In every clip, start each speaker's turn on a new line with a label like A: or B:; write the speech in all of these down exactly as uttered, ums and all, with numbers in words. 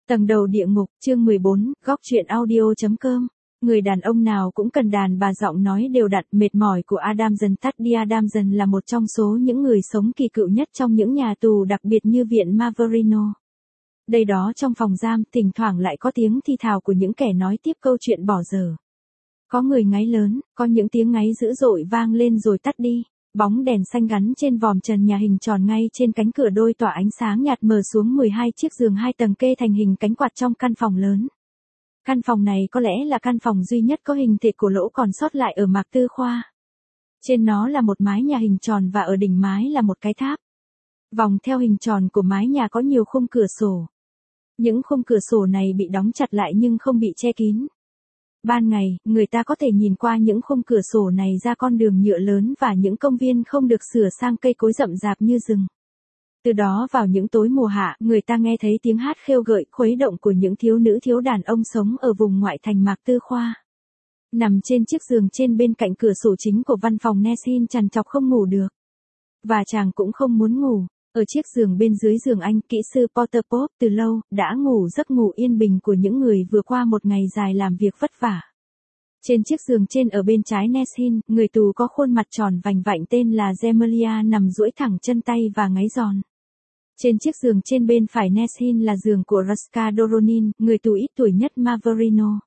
A: Tầng đầu địa ngục, chương mười bốn, góc truyện audio.com. Người đàn ông nào cũng cần đàn bà giọng nói đều đặn, mệt mỏi của Adamson Teddy Adamson là một trong số những người sống kỳ cựu nhất trong những nhà tù đặc biệt như viện Maverino. Đây đó trong phòng giam, thỉnh thoảng lại có tiếng thi thào của những kẻ nói tiếp câu chuyện bỏ dở. Có người ngáy lớn, có những tiếng ngáy dữ dội vang lên rồi tắt đi. Bóng đèn xanh gắn trên vòm trần nhà hình tròn ngay trên cánh cửa đôi tỏa ánh sáng nhạt mờ xuống mười hai chiếc giường hai tầng kê thành hình cánh quạt trong căn phòng lớn. Căn phòng này có lẽ là căn phòng duy nhất có hình thịt cổ lỗ còn sót lại ở Mạc Tư Khoa. Trên nó là một mái nhà hình tròn và ở đỉnh mái là một cái tháp. Vòng theo hình tròn của mái nhà có nhiều khung cửa sổ. Những khung cửa sổ này bị đóng chặt lại nhưng không bị che kín. Ban ngày, người ta có thể nhìn qua những khung cửa sổ này ra con đường nhựa lớn và những công viên không được sửa sang cây cối rậm rạp như rừng. Từ đó vào những tối mùa hạ, người ta nghe thấy tiếng hát khêu gợi khuấy động của những thiếu nữ thiếu đàn ông sống ở vùng ngoại thành Mạc Tư Khoa. Nằm trên chiếc giường trên bên cạnh cửa sổ chính của văn phòng Nessin trằn trọc không ngủ được. Và chàng cũng không muốn ngủ. Ở chiếc giường bên dưới giường anh, kỹ sư Porter Pop từ lâu đã ngủ giấc ngủ yên bình của những người vừa qua một ngày dài làm việc vất vả. Trên chiếc giường trên ở bên trái Nessin, người tù có khuôn mặt tròn vành vạnh tên là Gemelia nằm duỗi thẳng chân tay và ngáy giòn. Trên chiếc giường trên bên phải Nessin là giường của Raska Doronin, người tù ít tuổi nhất Maverino.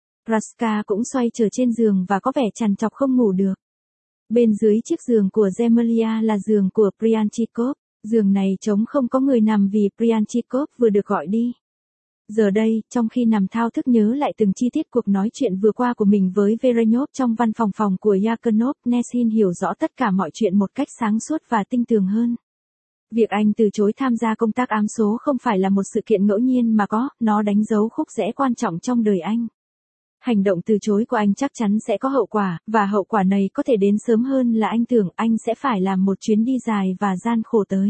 A: Raska cũng xoay trở trên giường và có vẻ trằn trọc không ngủ được. Bên dưới chiếc giường của Gemelia là giường của Prianchikov. Giường này trống không có người nằm vì Prianchikov vừa được gọi đi. Giờ đây, trong khi nằm thao thức nhớ lại từng chi tiết cuộc nói chuyện vừa qua của mình với Verenyov trong văn phòng phòng của Yakunov, Nessin hiểu rõ tất cả mọi chuyện một cách sáng suốt và tinh tường hơn. Việc anh từ chối tham gia công tác ám số không phải là một sự kiện ngẫu nhiên mà có, nó đánh dấu khúc rẽ quan trọng trong đời anh. Hành động từ chối của anh chắc chắn sẽ có hậu quả, và hậu quả này có thể đến sớm hơn là anh tưởng. Anh sẽ phải làm một chuyến đi dài và gian khổ tới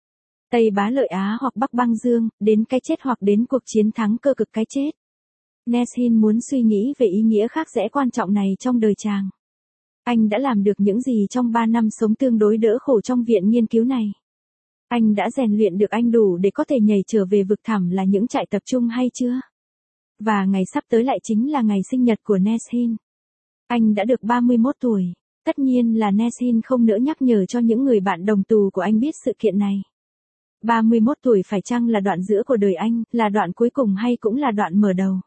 A: Tây Bá Lợi Á hoặc Bắc Băng Dương, đến cái chết hoặc đến cuộc chiến thắng cơ cực cái chết. Nessin muốn suy nghĩ về ý nghĩa khác rẽ quan trọng này trong đời chàng. Anh đã làm được những gì trong ba năm sống tương đối đỡ khổ trong viện nghiên cứu này? Anh đã rèn luyện được anh đủ để có thể nhảy trở về vực thẳm là những trại tập trung hay chưa? Và ngày sắp tới lại chính là ngày sinh nhật của Nessin. Anh đã được ba mươi mốt tuổi. Tất nhiên là Nessin không nỡ nhắc nhở cho những người bạn đồng tù của anh biết sự kiện này. ba mươi mốt tuổi phải chăng là đoạn giữa của đời anh, là đoạn cuối cùng hay cũng là đoạn mở đầu?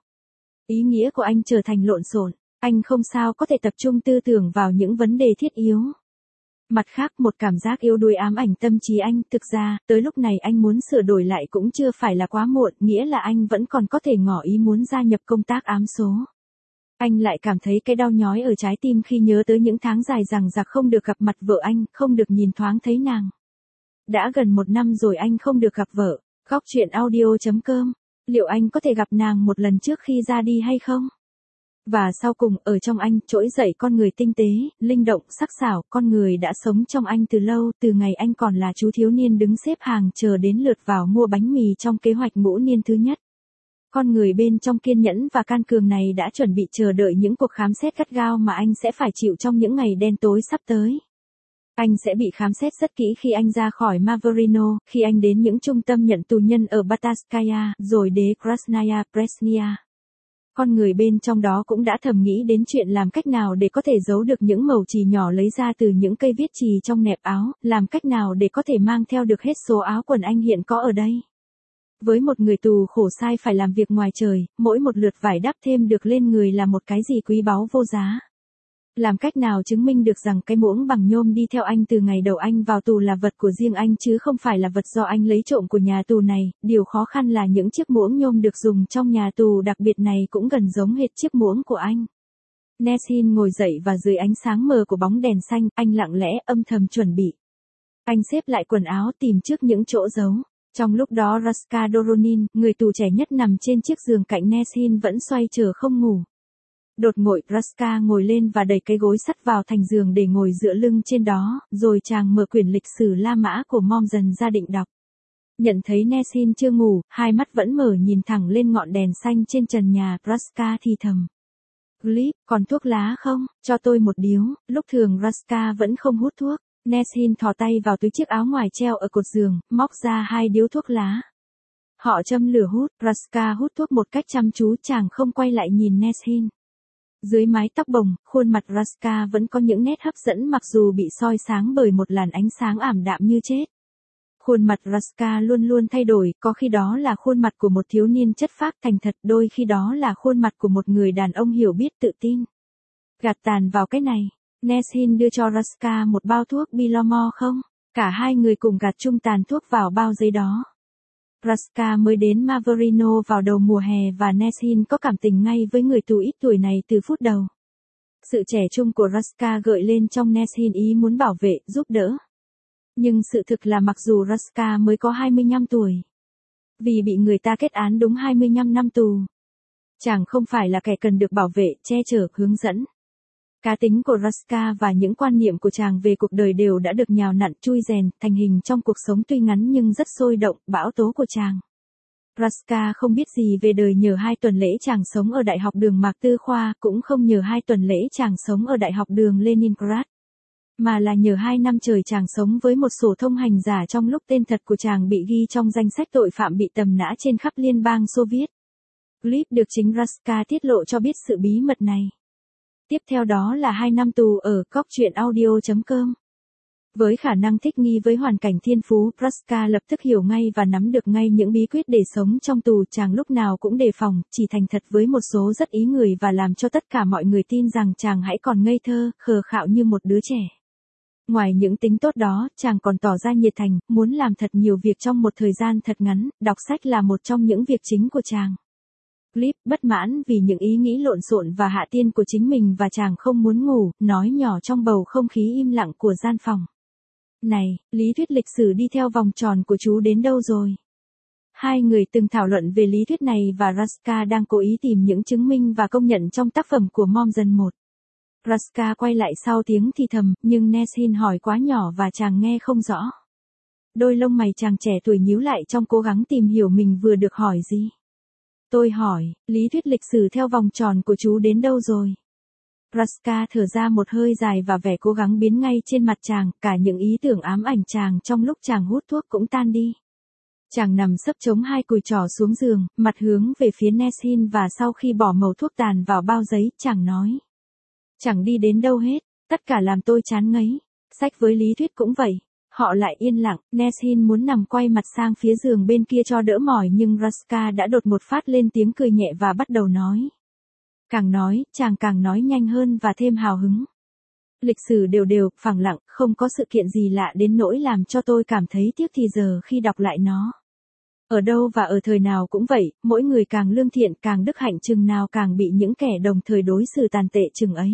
A: Ý nghĩa của anh trở thành lộn xộn. Anh không sao có thể tập trung tư tưởng vào những vấn đề thiết yếu. Mặt khác, một cảm giác yếu đuối ám ảnh tâm trí anh. Thực ra, tới lúc này anh muốn sửa đổi lại cũng chưa phải là quá muộn, nghĩa là anh vẫn còn có thể ngỏ ý muốn gia nhập công tác ám số. Anh lại cảm thấy cái đau nhói ở trái tim khi nhớ tới những tháng dài dằng dặc không được gặp mặt vợ anh, không được nhìn thoáng thấy nàng. Đã gần một năm rồi anh không được gặp vợ. Góc truyện audio.com. Liệu anh có thể gặp nàng một lần trước khi ra đi hay không? Và sau cùng, ở trong anh, trỗi dậy con người tinh tế, linh động, sắc sảo, con người đã sống trong anh từ lâu, từ ngày anh còn là chú thiếu niên đứng xếp hàng chờ đến lượt vào mua bánh mì trong kế hoạch ngũ niên thứ nhất. Con người bên trong kiên nhẫn và can cường này đã chuẩn bị chờ đợi những cuộc khám xét gắt gao mà anh sẽ phải chịu trong những ngày đen tối sắp tới. Anh sẽ bị khám xét rất kỹ khi anh ra khỏi Maverino, khi anh đến những trung tâm nhận tù nhân ở Batatskaya, rồi đến Krasnaya Presnya. Con người bên trong đó cũng đã thầm nghĩ đến chuyện làm cách nào để có thể giấu được những mẩu chì nhỏ lấy ra từ những cây viết chì trong nẹp áo, làm cách nào để có thể mang theo được hết số áo quần anh hiện có ở đây. Với một người tù khổ sai phải làm việc ngoài trời, mỗi một lượt vải đắp thêm được lên người là một cái gì quý báu vô giá. Làm cách nào chứng minh được rằng cái muỗng bằng nhôm đi theo anh từ ngày đầu anh vào tù là vật của riêng anh chứ không phải là vật do anh lấy trộm của nhà tù này? Điều khó khăn là những chiếc muỗng nhôm được dùng trong nhà tù đặc biệt này cũng gần giống hệt chiếc muỗng của anh. Nessin ngồi dậy và dưới ánh sáng mờ của bóng đèn xanh, anh lặng lẽ âm thầm chuẩn bị. Anh xếp lại quần áo tìm trước những chỗ giấu. Trong lúc đó Raska Doronin, người tù trẻ nhất nằm trên chiếc giường cạnh Nessin vẫn xoay chờ không ngủ. Đột ngột Raska ngồi lên và đẩy cái gối sắt vào thành giường để ngồi dựa lưng trên đó, rồi chàng mở quyển lịch sử La Mã của Mommsen ra định đọc. Nhận thấy Nessin chưa ngủ, hai mắt vẫn mở nhìn thẳng lên ngọn đèn xanh trên trần nhà, Raska thì thầm. Glip, còn thuốc lá không? Cho tôi một điếu. Lúc thường Raska vẫn không hút thuốc. Nessin thò tay vào túi chiếc áo ngoài treo ở cột giường, móc ra hai điếu thuốc lá. Họ châm lửa hút, Raska hút thuốc một cách chăm chú, chàng không quay lại nhìn Neshin. Dưới mái tóc bồng, khuôn mặt Raska vẫn có những nét hấp dẫn mặc dù bị soi sáng bởi một làn ánh sáng ảm đạm như chết. Khuôn mặt Raska luôn luôn thay đổi, có khi đó là khuôn mặt của một thiếu niên chất phác thành thật, đôi khi đó là khuôn mặt của một người đàn ông hiểu biết tự tin. Gạt tàn vào cái này, Neshin đưa cho Raska một bao thuốc Bilomor không? Cả hai người cùng gạt chung tàn thuốc vào bao giấy đó. Raska mới đến Maverino vào đầu mùa hè và Neshin có cảm tình ngay với người tù ít tuổi này từ phút đầu. Sự trẻ trung của Raska gợi lên trong Neshin ý muốn bảo vệ, giúp đỡ. Nhưng sự thực là mặc dù Raska mới có hai mươi lăm tuổi, vì bị người ta kết án đúng hai mươi lăm năm tù, chàng không phải là kẻ cần được bảo vệ, che chở, hướng dẫn. Cá tính của Raska và những quan niệm của chàng về cuộc đời đều đã được nhào nặn chui rèn thành hình trong cuộc sống tuy ngắn nhưng rất sôi động, bão tố của chàng. Raska không biết gì về đời nhờ hai tuần lễ chàng sống ở Đại học đường Mạc Tư Khoa, cũng không nhờ hai tuần lễ chàng sống ở Đại học đường Leningrad, mà là nhờ hai năm trời chàng sống với một sổ thông hành giả trong lúc tên thật của chàng bị ghi trong danh sách tội phạm bị tầm nã trên khắp Liên bang Xô Viết. Clip được chính Raska tiết lộ cho biết sự bí mật này. Tiếp theo đó là hai năm tù ở Cóc Truyện Audio chấm com. Với khả năng thích nghi với hoàn cảnh thiên phú, Raska lập tức hiểu ngay và nắm được ngay những bí quyết để sống trong tù. Chàng lúc nào cũng đề phòng, chỉ thành thật với một số rất ý người và làm cho tất cả mọi người tin rằng chàng hãy còn ngây thơ, khờ khạo như một đứa trẻ. Ngoài những tính tốt đó, chàng còn tỏ ra nhiệt thành, muốn làm thật nhiều việc trong một thời gian thật ngắn, đọc sách là một trong những việc chính của chàng. Clip bất mãn vì những ý nghĩ lộn xộn và hạ tiên của chính mình và chàng không muốn ngủ, nói nhỏ trong bầu không khí im lặng của gian phòng. Này, lý thuyết lịch sử đi theo vòng tròn của chú đến đâu rồi? Hai người từng thảo luận về lý thuyết này và Raska đang cố ý tìm những chứng minh và công nhận trong tác phẩm của Mommsen một. Raska quay lại sau tiếng thì thầm, nhưng Neshin hỏi quá nhỏ và chàng nghe không rõ. Đôi lông mày chàng trẻ tuổi nhíu lại trong cố gắng tìm hiểu mình vừa được hỏi gì. Tôi hỏi, lý thuyết lịch sử theo vòng tròn của chú đến đâu rồi? Raska thở ra một hơi dài và vẻ cố gắng biến ngay trên mặt chàng, cả những ý tưởng ám ảnh chàng trong lúc chàng hút thuốc cũng tan đi. Chàng nằm sấp chống hai cùi trỏ xuống giường, mặt hướng về phía Neshin và sau khi bỏ mẩu thuốc tàn vào bao giấy, chàng nói. Chẳng đi đến đâu hết, tất cả làm tôi chán ngấy. Sách với lý thuyết cũng vậy. Họ lại yên lặng, Neshin muốn nằm quay mặt sang phía giường bên kia cho đỡ mỏi nhưng Raska đã đột một phát lên tiếng cười nhẹ và bắt đầu nói. Càng nói, chàng càng nói nhanh hơn và thêm hào hứng. Lịch sử đều đều, phẳng lặng, không có sự kiện gì lạ đến nỗi làm cho tôi cảm thấy tiếc thì giờ khi đọc lại nó. Ở đâu và ở thời nào cũng vậy, mỗi người càng lương thiện càng đức hạnh chừng nào càng bị những kẻ đồng thời đối xử tàn tệ chừng ấy.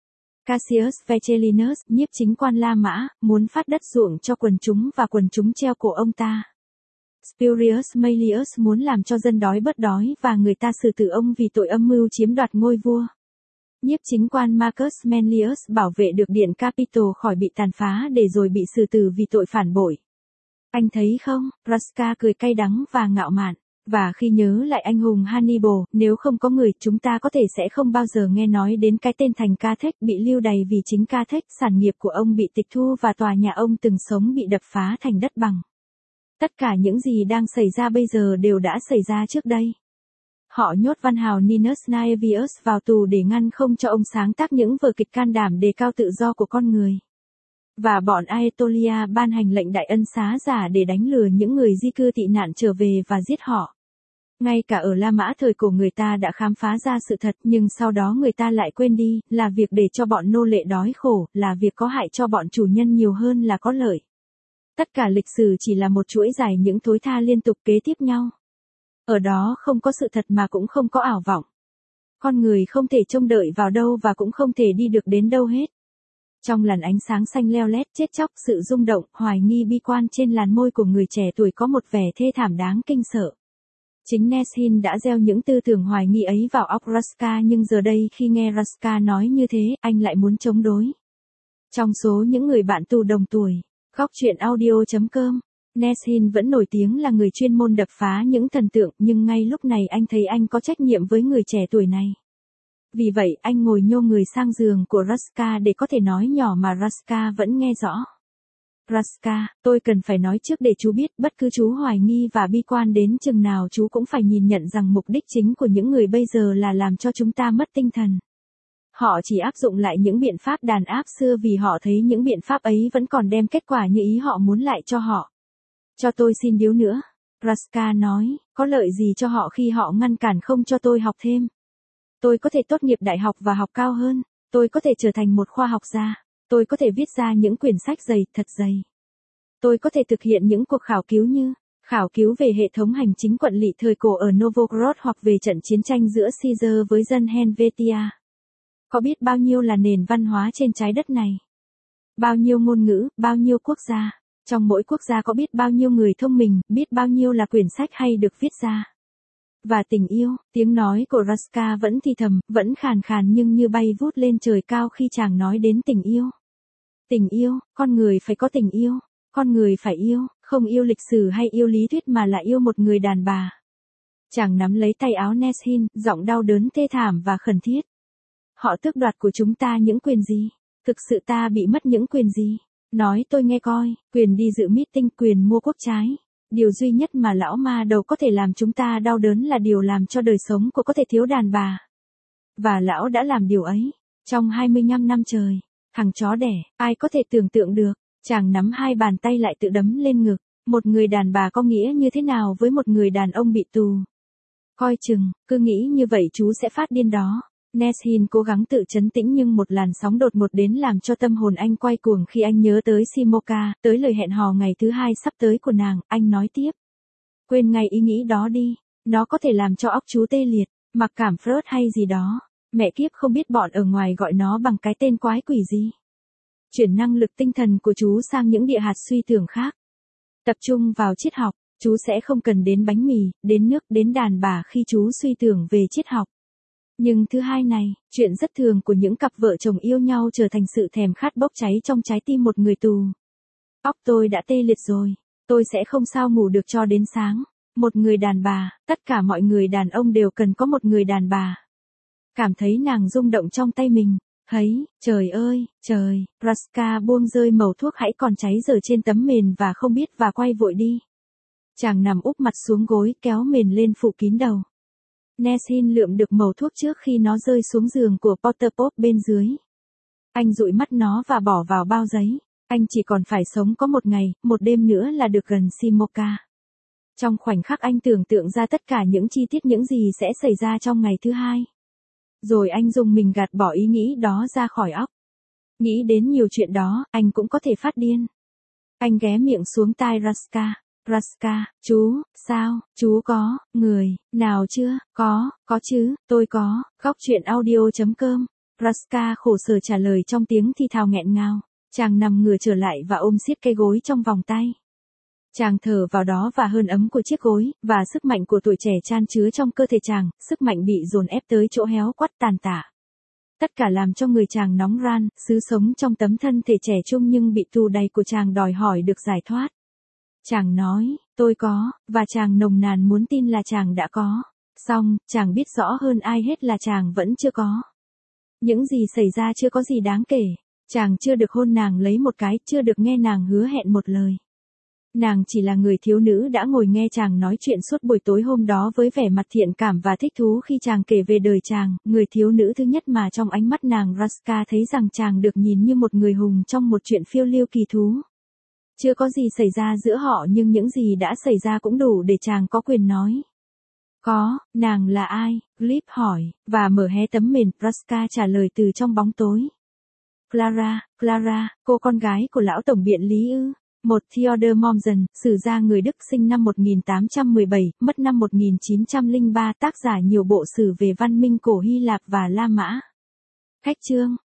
A: Cassius Vecellinus, nhiếp chính quan La Mã, muốn phát đất ruộng cho quần chúng và quần chúng treo cổ ông ta. Spurius Maelius muốn làm cho dân đói bớt đói và người ta xử tử ông vì tội âm mưu chiếm đoạt ngôi vua. Nhiếp chính quan Marcus Manlius bảo vệ được điện Capitol khỏi bị tàn phá để rồi bị xử tử vì tội phản bội. Anh thấy không, Raska cười cay đắng và ngạo mạn. Và khi nhớ lại anh hùng Hannibal, nếu không có người, chúng ta có thể sẽ không bao giờ nghe nói đến cái tên thành Carthage bị lưu đày vì chính Carthage, sản nghiệp của ông bị tịch thu và tòa nhà ông từng sống bị đập phá thành đất bằng. Tất cả những gì đang xảy ra bây giờ đều đã xảy ra trước đây. Họ nhốt văn hào Ninus Naevius vào tù để ngăn không cho ông sáng tác những vở kịch can đảm đề cao tự do của con người. Và bọn Aetolia ban hành lệnh đại ân xá giả để đánh lừa những người di cư tị nạn trở về và giết họ. Ngay cả ở La Mã thời cổ người ta đã khám phá ra sự thật nhưng sau đó người ta lại quên đi, là việc để cho bọn nô lệ đói khổ, là việc có hại cho bọn chủ nhân nhiều hơn là có lợi. Tất cả lịch sử chỉ là một chuỗi dài những thối tha liên tục kế tiếp nhau. Ở đó không có sự thật mà cũng không có ảo vọng. Con người không thể trông đợi vào đâu và cũng không thể đi được đến đâu hết. Trong làn ánh sáng xanh leo lét chết chóc, sự rung động, hoài nghi bi quan trên làn môi của người trẻ tuổi có một vẻ thê thảm đáng kinh sợ. Chính Neshin đã gieo những tư tưởng hoài nghi ấy vào óc Raska nhưng giờ đây khi nghe Raska nói như thế, anh lại muốn chống đối. Trong số những người bạn tù đồng tuổi, Góc Truyện Audio chấm com, Neshin vẫn nổi tiếng là người chuyên môn đập phá những thần tượng nhưng ngay lúc này anh thấy anh có trách nhiệm với người trẻ tuổi này. Vì vậy anh ngồi nhô người sang giường của Raska để có thể nói nhỏ mà Raska vẫn nghe rõ. Raska, tôi cần phải nói trước để chú biết, bất cứ chú hoài nghi và bi quan đến chừng nào chú cũng phải nhìn nhận rằng mục đích chính của những người bây giờ là làm cho chúng ta mất tinh thần. Họ chỉ áp dụng lại những biện pháp đàn áp xưa vì họ thấy những biện pháp ấy vẫn còn đem kết quả như ý họ muốn lại cho họ. Cho tôi xin điếu nữa. Raska nói, có lợi gì cho họ khi họ ngăn cản không cho tôi học thêm? Tôi có thể tốt nghiệp đại học và học cao hơn. Tôi có thể trở thành một khoa học gia. Tôi có thể viết ra những quyển sách dày, thật dày. Tôi có thể thực hiện những cuộc khảo cứu như khảo cứu về hệ thống hành chính quận lỵ thời cổ ở Novgorod hoặc về trận chiến tranh giữa Caesar với dân Helvetia. Có biết bao nhiêu là nền văn hóa trên trái đất này? Bao nhiêu ngôn ngữ, bao nhiêu quốc gia? Trong mỗi quốc gia có biết bao nhiêu người thông minh, biết bao nhiêu là quyển sách hay được viết ra. Và tình yêu, tiếng nói của Raska vẫn thì thầm, vẫn khàn khàn nhưng như bay vút lên trời cao khi chàng nói đến tình yêu. Tình yêu, con người phải có tình yêu, con người phải yêu, không yêu lịch sử hay yêu lý thuyết mà là yêu một người đàn bà. Chàng nắm lấy tay áo Neshin, giọng đau đớn thê thảm và khẩn thiết. Họ tước đoạt của chúng ta những quyền gì? Thực sự ta bị mất những quyền gì? Nói tôi nghe coi, quyền đi dự meeting, quyền mua quốc trái. Điều duy nhất mà lão ma đầu có thể làm chúng ta đau đớn là điều làm cho đời sống của có thể thiếu đàn bà. Và lão đã làm điều ấy, trong hai mươi lăm năm trời. Thằng chó đẻ, ai có thể tưởng tượng được, chàng nắm hai bàn tay lại tự đấm lên ngực. Một người đàn bà có nghĩa như thế nào với một người đàn ông bị tù? Coi chừng, cứ nghĩ như vậy chú sẽ phát điên đó. Neshin cố gắng tự trấn tĩnh nhưng một làn sóng đột ngột đến làm cho tâm hồn anh quay cuồng khi anh nhớ tới Simoka, tới lời hẹn hò ngày thứ hai sắp tới của nàng. Anh nói tiếp. Quên ngay ý nghĩ đó đi, nó có thể làm cho óc chú tê liệt, mặc cảm Freud hay gì đó. Mẹ kiếp không biết bọn ở ngoài gọi nó bằng cái tên quái quỷ gì. Chuyển năng lực tinh thần của chú sang những địa hạt suy tưởng khác. Tập trung vào triết học, chú sẽ không cần đến bánh mì, đến nước, đến đàn bà khi chú suy tưởng về triết học. Nhưng thứ hai này, chuyện rất thường của những cặp vợ chồng yêu nhau trở thành sự thèm khát bốc cháy trong trái tim một người tù. Óc tôi đã tê liệt rồi, tôi sẽ không sao ngủ được cho đến sáng. Một người đàn bà, tất cả mọi người đàn ông đều cần có một người đàn bà. Cảm thấy nàng rung động trong tay mình, thấy, trời ơi, trời, Raska buông rơi mẩu thuốc hãy còn cháy dở trên tấm mền và không biết và quay vội đi. Chàng nằm úp mặt xuống gối kéo mền lên phủ kín đầu. Neshin lượm được mẩu thuốc trước khi nó rơi xuống giường của Potterpop bên dưới. Anh dụi mắt nó và bỏ vào bao giấy. Anh chỉ còn phải sống có một ngày, một đêm nữa là được gần Simoka. Trong khoảnh khắc anh tưởng tượng ra tất cả những chi tiết những gì sẽ xảy ra trong ngày thứ hai. Rồi anh dùng mình gạt bỏ ý nghĩ đó ra khỏi óc. Nghĩ đến nhiều chuyện đó, anh cũng có thể phát điên. Anh ghé miệng xuống tai Raska. Raska, chú, sao, chú có, người, nào chưa, có, có chứ, tôi có, góc truyện audio chấm com. Raska khổ sở trả lời trong tiếng thi thào nghẹn ngào. Chàng nằm ngửa trở lại và ôm siết cây gối trong vòng tay. Chàng thở vào đó và hơi ấm của chiếc gối, và sức mạnh của tuổi trẻ chan chứa trong cơ thể chàng, sức mạnh bị dồn ép tới chỗ héo quắt tàn tạ. Tất cả làm cho người chàng nóng ran, xứ sống trong tấm thân thể trẻ trung nhưng bị tù đầy của chàng đòi hỏi được giải thoát. Chàng nói, tôi có, và chàng nồng nàn muốn tin là chàng đã có. Xong, chàng biết rõ hơn ai hết là chàng vẫn chưa có. Những gì xảy ra chưa có gì đáng kể. Chàng chưa được hôn nàng lấy một cái, chưa được nghe nàng hứa hẹn một lời. Nàng chỉ là người thiếu nữ đã ngồi nghe chàng nói chuyện suốt buổi tối hôm đó với vẻ mặt thiện cảm và thích thú khi chàng kể về đời chàng, người thiếu nữ thứ nhất mà trong ánh mắt nàng Raska thấy rằng chàng được nhìn như một người hùng trong một chuyện phiêu lưu kỳ thú. Chưa có gì xảy ra giữa họ nhưng những gì đã xảy ra cũng đủ để chàng có quyền nói. Có, nàng là ai? Glip hỏi, và mở hé tấm mền, Raska trả lời từ trong bóng tối. Clara, Clara, cô con gái của lão tổng biện lý ư? Một Theodor Mommsen, sử gia người Đức sinh năm một nghìn tám trăm mười bảy, mất năm một nghìn chín trăm lẻ ba, tác giả nhiều bộ sử về văn minh cổ Hy Lạp và La Mã. Khách chương